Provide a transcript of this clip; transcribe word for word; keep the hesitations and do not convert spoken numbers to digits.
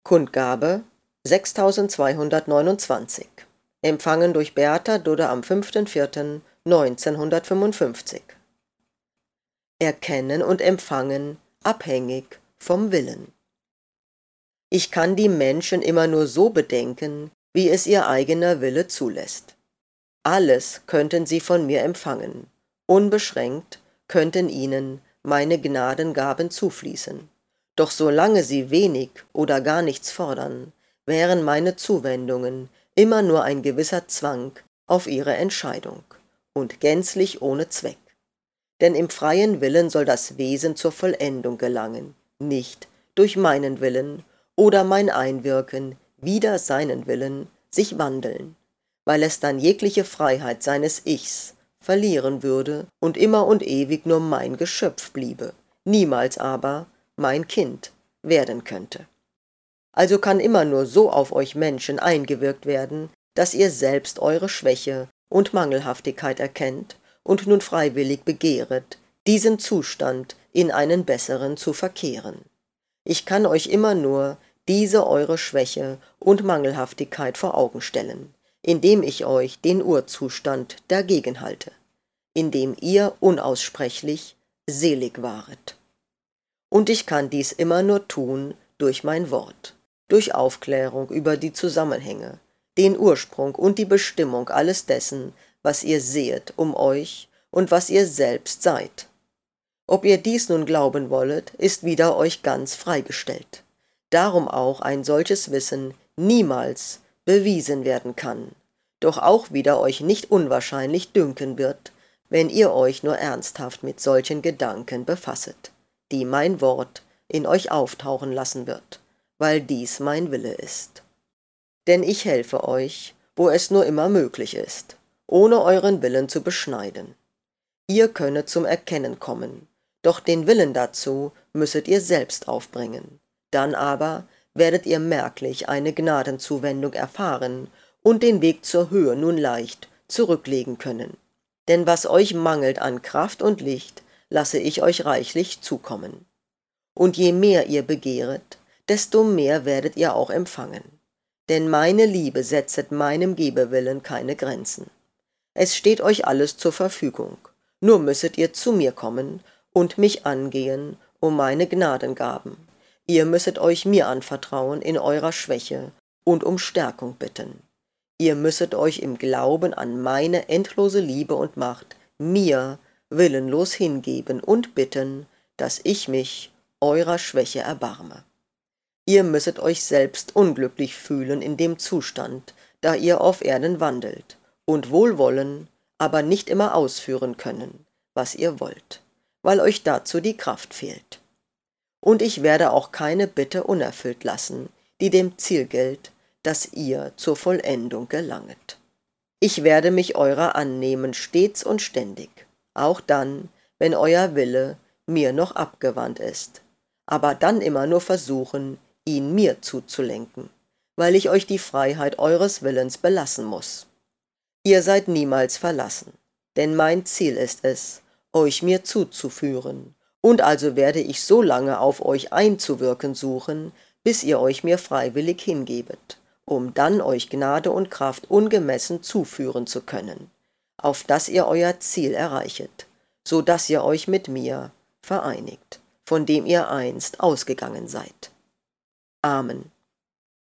Kundgabe sechstausendzweihundertneunundzwanzig. Empfangen durch Beata Dudde am fünfter vierter neunzehnhundertfünfundfünfzig. Erkennen und empfangen, abhängig vom Willen. Ich kann die Menschen immer nur so bedenken, wie es ihr eigener Wille zulässt. Alles könnten sie von mir empfangen, unbeschränkt könnten ihnen meine Gnadengaben zufließen. Doch solange sie wenig oder gar nichts fordern, wären meine Zuwendungen immer nur ein gewisser Zwang auf ihre Entscheidung und gänzlich ohne Zweck. Denn im freien Willen soll das Wesen zur Vollendung gelangen, nicht durch meinen Willen oder mein Einwirken wider seinen Willen sich wandeln, weil es dann jegliche Freiheit seines Ichs verlieren würde und immer und ewig nur mein Geschöpf bliebe, niemals aber mein Kind werden könnte. Also kann immer nur so auf euch Menschen eingewirkt werden, dass ihr selbst eure Schwäche und Mangelhaftigkeit erkennt und nun freiwillig begehret, diesen Zustand in einen besseren zu verkehren. Ich kann euch immer nur diese eure Schwäche und Mangelhaftigkeit vor Augen stellen, indem ich euch den Urzustand dagegen halte, indem ihr unaussprechlich selig waret. Und ich kann dies immer nur tun durch mein Wort, durch Aufklärung über die Zusammenhänge, den Ursprung und die Bestimmung alles dessen, was ihr sehet um euch und was ihr selbst seid. Ob ihr dies nun glauben wollet, ist wieder euch ganz freigestellt. Darum auch ein solches Wissen niemals bewiesen werden kann, doch auch wieder euch nicht unwahrscheinlich dünken wird, wenn ihr euch nur ernsthaft mit solchen Gedanken befasset, die mein Wort in euch auftauchen lassen wird, weil dies mein Wille ist. Denn ich helfe euch, wo es nur immer möglich ist, ohne euren Willen zu beschneiden. Ihr könnet zum Erkennen kommen, doch den Willen dazu müsset ihr selbst aufbringen. Dann aber werdet ihr merklich eine Gnadenzuwendung erfahren und den Weg zur Höhe nun leicht zurücklegen können. Denn was euch mangelt an Kraft und Licht, lasse ich euch reichlich zukommen. Und je mehr ihr begehret, desto mehr werdet ihr auch empfangen. Denn meine Liebe setzet meinem Gebewillen keine Grenzen. Es steht euch alles zur Verfügung, nur müsset ihr zu mir kommen und mich angehen um meine Gnadengaben. Ihr müsset euch mir anvertrauen in eurer Schwäche und um Stärkung bitten. Ihr müsset euch im Glauben an meine endlose Liebe und Macht mir willenlos hingeben und bitten, dass ich mich eurer Schwäche erbarme. Ihr müsset euch selbst unglücklich fühlen in dem Zustand, da ihr auf Erden wandelt, und wohlwollen, aber nicht immer ausführen können, was ihr wollt, weil euch dazu die Kraft fehlt. Und ich werde auch keine Bitte unerfüllt lassen, die dem Ziel gilt, dass ihr zur Vollendung gelanget. Ich werde mich eurer annehmen stets und ständig, auch dann, wenn euer Wille mir noch abgewandt ist, aber dann immer nur versuchen, ihn mir zuzulenken, weil ich euch die Freiheit eures Willens belassen muss. Ihr seid niemals verlassen, denn mein Ziel ist es, euch mir zuzuführen, und also werde ich so lange auf euch einzuwirken suchen, bis ihr euch mir freiwillig hingebet, um dann euch Gnade und Kraft ungemessen zuführen zu können, auf dass ihr euer Ziel erreichet, so dass ihr euch mit mir vereinigt, von dem ihr einst ausgegangen seid. Amen.